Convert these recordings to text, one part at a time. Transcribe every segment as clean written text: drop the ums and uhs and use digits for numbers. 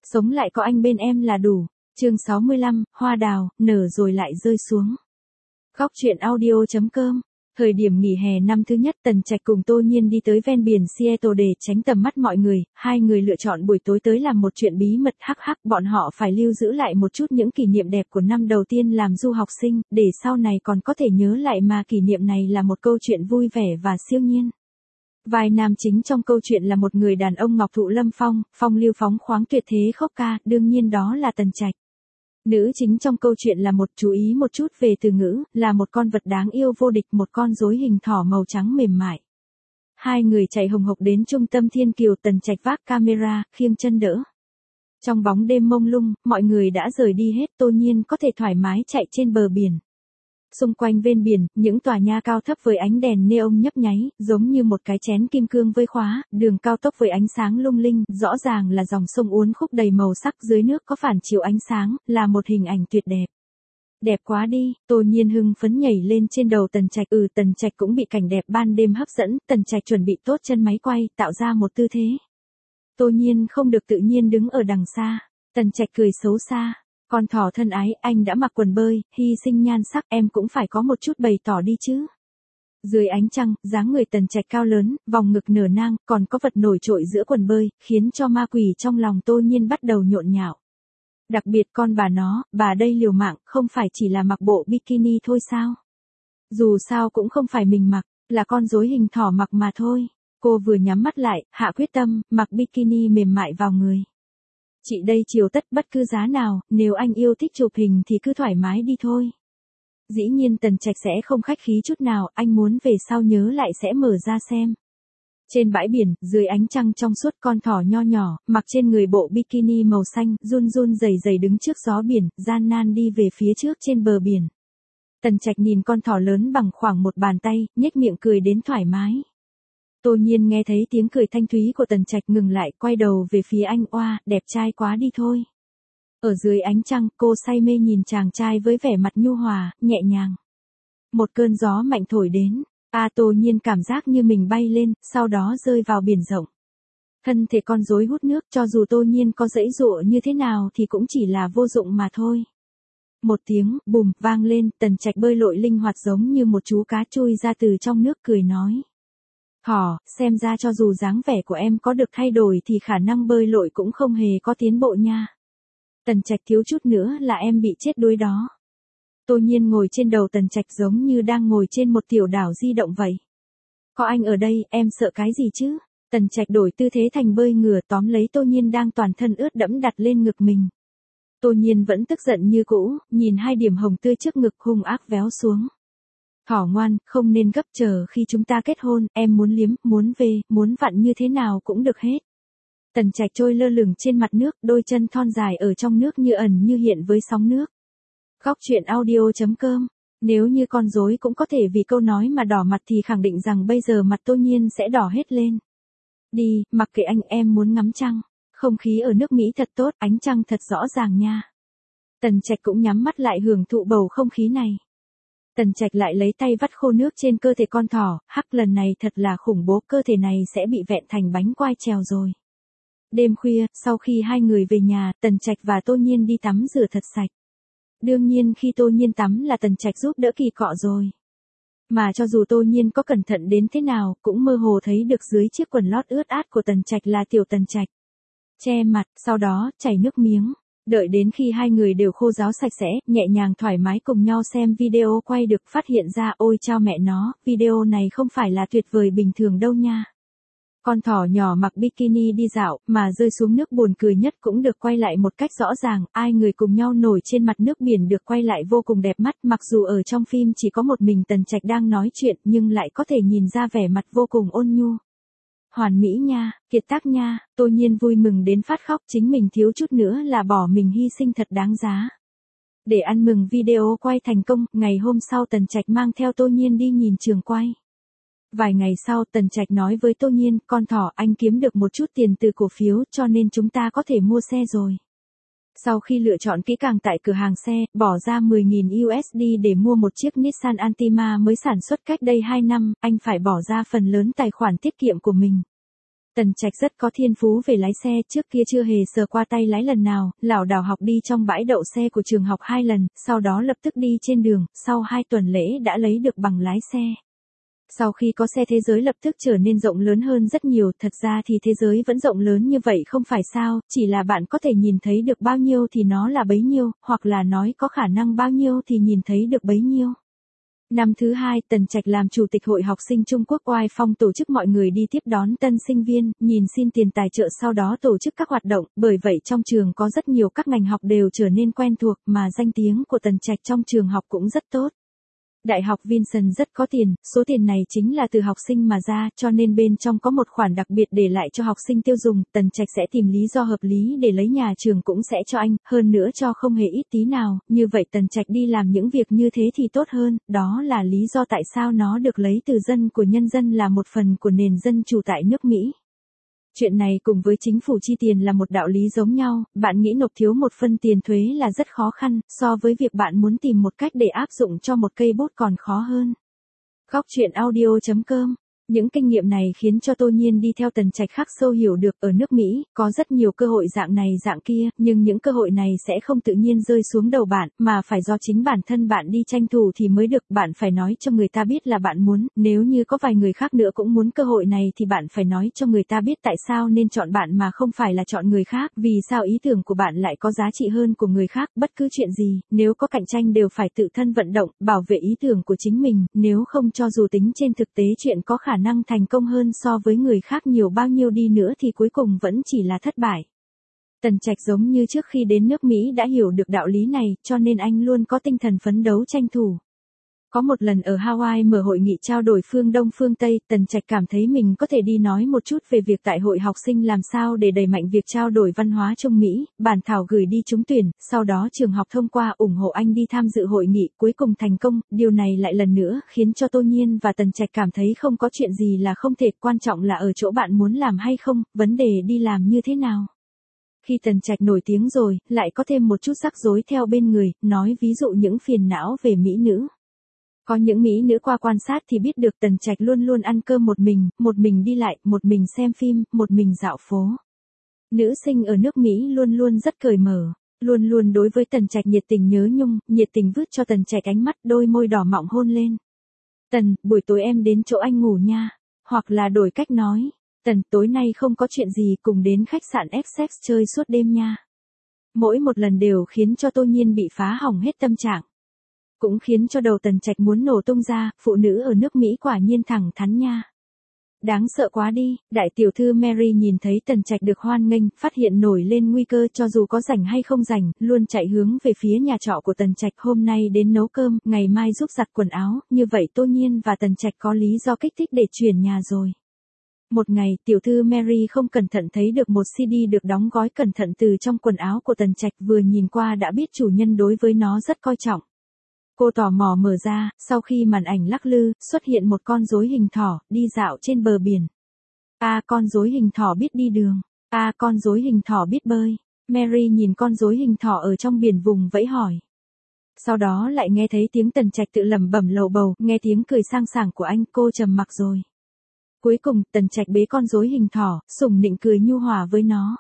Sống lại có anh bên em là đủ. Chương 65, hoa đào, nở rồi lại rơi xuống. Góc truyện audio.com. Thời điểm nghỉ hè năm thứ nhất, Tần Trạch cùng Tô Nhiên đi tới ven biển Seattle để tránh tầm mắt mọi người, hai người lựa chọn buổi tối tới làm một chuyện bí mật hắc, bọn họ phải lưu giữ lại một chút những kỷ niệm đẹp của năm đầu tiên làm du học sinh, để sau này còn có thể nhớ lại mà kỷ niệm này là một câu chuyện vui vẻ và siêu nhiên. Vai nam chính trong câu chuyện là một người đàn ông ngọc thụ lâm phong, phong lưu phóng khoáng tuyệt thế khốc ca, đương nhiên đó là Tần Trạch. Nữ chính trong câu chuyện là một, chú ý một chút về từ ngữ, là một con vật đáng yêu vô địch, một con rối hình thỏ màu trắng mềm mại. Hai người chạy hồng hộc đến trung tâm Thiên Kiều, Tần Trạch vác camera, khiêng chân đỡ. Trong bóng đêm mông lung, mọi người đã rời đi hết, Tô Nhiên có thể thoải mái chạy trên bờ biển. Xung quanh ven biển, những tòa nhà cao thấp với ánh đèn neon nhấp nháy, giống như một cái chén kim cương với khóa, đường cao tốc với ánh sáng lung linh, rõ ràng là dòng sông uốn khúc đầy màu sắc, dưới nước có phản chiếu ánh sáng, là một hình ảnh tuyệt đẹp. Đẹp quá đi, Tô Nhiên hưng phấn nhảy lên trên đầu Tần Trạch. Tần Trạch cũng bị cảnh đẹp ban đêm hấp dẫn, Tần Trạch chuẩn bị tốt chân máy quay, tạo ra một tư thế. Tô Nhiên không được tự nhiên đứng ở đằng xa. Tần Trạch cười xấu xa. Con thỏ thân ái, anh đã mặc quần bơi, hy sinh nhan sắc, em cũng phải có một chút bày tỏ đi chứ. Dưới ánh trăng, dáng người Tần Trạch cao lớn, vòng ngực nở nang, còn có vật nổi trội giữa quần bơi, khiến cho ma quỷ trong lòng Tô Nhiên bắt đầu nhộn nhạo. Đặc biệt con bà đây liều mạng, không phải chỉ là mặc bộ bikini thôi sao? Dù sao cũng không phải mình mặc, là con rối hình thỏ mặc mà thôi. Cô vừa nhắm mắt lại, hạ quyết tâm, mặc bikini mềm mại vào người. Chị đây chiều tất bất cứ giá nào, nếu anh yêu thích chụp hình thì cứ thoải mái đi thôi. Dĩ nhiên Tần Trạch sẽ không khách khí chút nào, anh muốn về sau nhớ lại sẽ mở ra xem. Trên bãi biển, dưới ánh trăng trong suốt, con thỏ nho nhỏ, mặc trên người bộ bikini màu xanh, run run rẩy rẩy đứng trước gió biển, gian nan đi về phía trước trên bờ biển. Tần Trạch nhìn con thỏ lớn bằng khoảng một bàn tay, nhếch miệng cười đến thoải mái. Tô Nhiên nghe thấy tiếng cười thanh thúy của Tần Trạch ngừng lại, quay đầu về phía anh. Oa, đẹp trai quá đi thôi. Ở dưới ánh trăng, cô say mê nhìn chàng trai với vẻ mặt nhu hòa, nhẹ nhàng. Một cơn gió mạnh thổi đến. Tô Nhiên cảm giác như mình bay lên, sau đó rơi vào biển rộng. Thân thể con rối hút nước, cho dù Tô Nhiên có giãy giụa như thế nào thì cũng chỉ là vô dụng mà thôi. Một tiếng, bùm, vang lên, Tần Trạch bơi lội linh hoạt giống như một chú cá chui ra từ trong nước, cười nói. Thỏ, xem ra cho dù dáng vẻ của em có được thay đổi thì khả năng bơi lội cũng không hề có tiến bộ nha. Tần Trạch thiếu chút nữa là em bị chết đuối đó. Tô Nhiên ngồi trên đầu Tần Trạch giống như đang ngồi trên một tiểu đảo di động vậy. Có anh ở đây, em sợ cái gì chứ? Tần Trạch đổi tư thế thành bơi ngửa, tóm lấy Tô Nhiên đang toàn thân ướt đẫm đặt lên ngực mình. Tô Nhiên vẫn tức giận như cũ, nhìn hai điểm hồng tươi trước ngực hung ác véo xuống. Thỏ ngoan, không nên gấp, chờ khi chúng ta kết hôn, em muốn liếm, muốn về, muốn vặn như thế nào cũng được hết. Tần Trạch trôi lơ lửng trên mặt nước, đôi chân thon dài ở trong nước như ẩn như hiện với sóng nước. Góc truyện audio.com. Nếu như con rối cũng có thể vì câu nói mà đỏ mặt thì khẳng định rằng bây giờ mặt Tô Nhiên sẽ đỏ hết lên. Đi, mặc kệ anh, em muốn ngắm trăng. Không khí ở nước Mỹ thật tốt, ánh trăng thật rõ ràng nha. Tần Trạch cũng nhắm mắt lại hưởng thụ bầu không khí này. Tần Trạch lại lấy tay vắt khô nước trên cơ thể con thỏ, lần này thật là khủng bố, cơ thể này sẽ bị vẹn thành bánh quai trèo rồi. Đêm khuya, sau khi hai người về nhà, Tần Trạch và Tô Nhiên đi tắm rửa thật sạch. Đương nhiên khi Tô Nhiên tắm là Tần Trạch giúp đỡ kỳ cọ rồi. Mà cho dù Tô Nhiên có cẩn thận đến thế nào, cũng mơ hồ thấy được dưới chiếc quần lót ướt át của Tần Trạch là tiểu Tần Trạch. Che mặt, sau đó, chảy nước miếng. Đợi đến khi hai người đều khô ráo sạch sẽ, nhẹ nhàng thoải mái cùng nhau xem video quay được, phát hiện ra ôi chao mẹ nó, video này không phải là tuyệt vời bình thường đâu nha. Con thỏ nhỏ mặc bikini đi dạo, mà rơi xuống nước buồn cười nhất cũng được quay lại một cách rõ ràng, ai người cùng nhau nổi trên mặt nước biển được quay lại vô cùng đẹp mắt, mặc dù ở trong phim chỉ có một mình Tần Trạch đang nói chuyện nhưng lại có thể nhìn ra vẻ mặt vô cùng ôn nhu. Hoàn mỹ nha, kiệt tác nha, Tô Nhiên vui mừng đến phát khóc, chính mình thiếu chút nữa là bỏ mình hy sinh thật đáng giá. Để ăn mừng video quay thành công, ngày hôm sau Tần Trạch mang theo Tô Nhiên đi nhìn trường quay. Vài ngày sau Tần Trạch nói với Tô Nhiên, con thỏ, anh kiếm được một chút tiền từ cổ phiếu cho nên chúng ta có thể mua xe rồi. Sau khi lựa chọn kỹ càng tại cửa hàng xe, bỏ ra 10.000 USD để mua một chiếc Nissan Altima mới sản xuất cách đây 2 năm, anh phải bỏ ra phần lớn tài khoản tiết kiệm của mình. Tần Trạch rất có thiên phú về lái xe, trước kia chưa hề sờ qua tay lái lần nào, lảo đảo học đi trong bãi đậu xe của trường học 2 lần, sau đó lập tức đi trên đường, sau 2 tuần lễ đã lấy được bằng lái xe. Sau khi có xe thế giới lập tức trở nên rộng lớn hơn rất nhiều, thật ra thì thế giới vẫn rộng lớn như vậy không phải sao, chỉ là bạn có thể nhìn thấy được bao nhiêu thì nó là bấy nhiêu, hoặc là nói có khả năng bao nhiêu thì nhìn thấy được bấy nhiêu. Năm thứ 2, Tần Trạch làm chủ tịch hội học sinh Trung Quốc Oai Phong tổ chức mọi người đi tiếp đón tân sinh viên, nhìn xin tiền tài trợ sau đó tổ chức các hoạt động, bởi vậy trong trường có rất nhiều các ngành học đều trở nên quen thuộc mà danh tiếng của Tần Trạch trong trường học cũng rất tốt. Đại học Vinson rất có tiền, số tiền này chính là từ học sinh mà ra, cho nên bên trong có một khoản đặc biệt để lại cho học sinh tiêu dùng, Tần Trạch sẽ tìm lý do hợp lý để lấy, nhà trường cũng sẽ cho anh, hơn nữa cho không hề ít tí nào, như vậy Tần Trạch đi làm những việc như thế thì tốt hơn, đó là lý do tại sao nó được lấy từ dân của nhân dân là một phần của nền dân chủ tại nước Mỹ. Chuyện này cùng với chính phủ chi tiền là một đạo lý giống nhau, bạn nghĩ nộp thiếu một phân tiền thuế là rất khó khăn, so với việc bạn muốn tìm một cách để áp dụng cho một cây bút còn khó hơn. Góc truyện audio.com. Những kinh nghiệm này khiến cho Tô Nhiên đi theo Tần Trạch khắc sâu hiểu được ở nước Mỹ, có rất nhiều cơ hội dạng này dạng kia, nhưng những cơ hội này sẽ không tự nhiên rơi xuống đầu bạn, mà phải do chính bản thân bạn đi tranh thủ thì mới được, bạn phải nói cho người ta biết là bạn muốn, nếu như có vài người khác nữa cũng muốn cơ hội này thì bạn phải nói cho người ta biết tại sao nên chọn bạn mà không phải là chọn người khác, vì sao ý tưởng của bạn lại có giá trị hơn của người khác, bất cứ chuyện gì, nếu có cạnh tranh đều phải tự thân vận động, bảo vệ ý tưởng của chính mình, nếu không cho dù tính trên thực tế chuyện có khả năng thành công hơn so với người khác nhiều bao nhiêu đi nữa thì cuối cùng vẫn chỉ là thất bại. Tần Trạch giống như trước khi đến nước Mỹ đã hiểu được đạo lý này, cho nên anh luôn có tinh thần phấn đấu tranh thủ. Có một lần ở Hawaii mở hội nghị trao đổi phương Đông phương Tây, Tần Trạch cảm thấy mình có thể đi nói một chút về việc tại hội học sinh làm sao để đẩy mạnh việc trao đổi văn hóa Trung Mỹ, bản thảo gửi đi trúng tuyển, sau đó trường học thông qua ủng hộ anh đi tham dự hội nghị, cuối cùng thành công, điều này lại lần nữa khiến cho Tô Nhiên và Tần Trạch cảm thấy không có chuyện gì là không thể, quan trọng là ở chỗ bạn muốn làm hay không, vấn đề đi làm như thế nào. Khi Tần Trạch nổi tiếng rồi, lại có thêm một chút rắc rối theo bên người, nói ví dụ những phiền não về mỹ nữ. Có những mỹ nữ qua quan sát thì biết được Tần Trạch luôn luôn ăn cơm một mình đi lại, một mình xem phim, một mình dạo phố. Nữ sinh ở nước Mỹ luôn luôn rất cởi mở, luôn luôn đối với Tần Trạch nhiệt tình nhớ nhung, nhiệt tình vứt cho Tần Trạch ánh mắt, đôi môi đỏ mọng hôn lên. Tần, buổi tối em đến chỗ anh ngủ nha. Hoặc là đổi cách nói, Tần, tối nay không có chuyện gì, cùng đến khách sạn Essex chơi suốt đêm nha. Mỗi một lần đều khiến cho Tô Nhiên bị phá hỏng hết tâm trạng. Cũng khiến cho đầu Tần Trạch muốn nổ tung ra, phụ nữ ở nước Mỹ quả nhiên thẳng thắn nha. Đáng sợ quá đi, đại tiểu thư Mary nhìn thấy Tần Trạch được hoan nghênh, phát hiện nổi lên nguy cơ, cho dù có rảnh hay không rảnh, luôn chạy hướng về phía nhà trọ của Tần Trạch, hôm nay đến nấu cơm, ngày mai giúp giặt quần áo, như vậy Tô Nhiên và Tần Trạch có lý do kích thích để chuyển nhà rồi. Một ngày, tiểu thư Mary không cẩn thận thấy được một CD được đóng gói cẩn thận từ trong quần áo của Tần Trạch, vừa nhìn qua đã biết chủ nhân đối với nó rất coi trọng. Cô tò mò mở ra, sau khi màn ảnh lắc lư, xuất hiện một con rối hình thỏ, đi dạo trên bờ biển. Con rối hình thỏ biết đi đường. Con rối hình thỏ biết bơi. Mary nhìn con rối hình thỏ ở trong biển vùng vẫy hỏi. Sau đó lại nghe thấy tiếng Tần Trạch tự lẩm bẩm lầu bầu, nghe tiếng cười sang sảng của anh, cô trầm mặc rồi. Cuối cùng, Tần Trạch bế con rối hình thỏ, sủng nịnh cười nhu hòa với nó.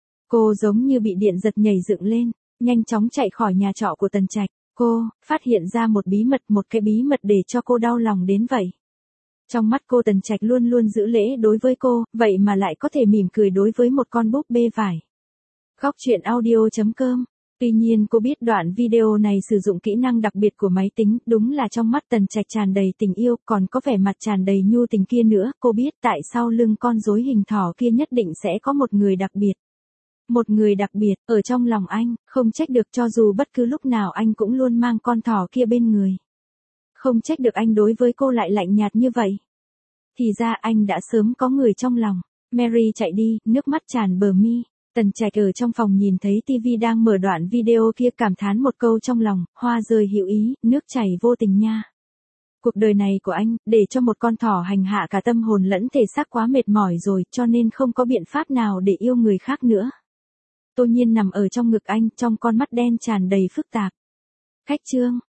Cô giống như bị điện giật nhảy dựng lên, nhanh chóng chạy khỏi nhà trọ của Tần Trạch. Cô phát hiện ra một cái bí mật để cho cô đau lòng đến vậy. Trong mắt cô Tần Trạch luôn luôn giữ lễ đối với cô, vậy mà lại có thể mỉm cười đối với một con búp bê vải. Góc truyện audio.com. Tuy nhiên cô biết đoạn video này sử dụng kỹ năng đặc biệt của máy tính, đúng là trong mắt Tần Trạch tràn đầy tình yêu, còn có vẻ mặt tràn đầy nhu tình kia nữa, cô biết tại sao lưng con rối hình thỏ kia nhất định sẽ có một người đặc biệt. Một người đặc biệt, ở trong lòng anh, không trách được cho dù bất cứ lúc nào anh cũng luôn mang con thỏ kia bên người. Không trách được anh đối với cô lại lạnh nhạt như vậy. Thì ra anh đã sớm có người trong lòng. Mary chạy đi, nước mắt tràn bờ mi. Tần Trạch ở trong phòng nhìn thấy TV đang mở đoạn video kia, cảm thán một câu trong lòng, hoa rơi hữu ý, nước chảy vô tình nha. Cuộc đời này của anh, để cho một con thỏ hành hạ cả tâm hồn lẫn thể xác quá mệt mỏi rồi, cho nên không có biện pháp nào để yêu người khác nữa. Tô Nhiên nằm ở trong ngực anh, trong con mắt đen tràn đầy phức tạp. Khách chương.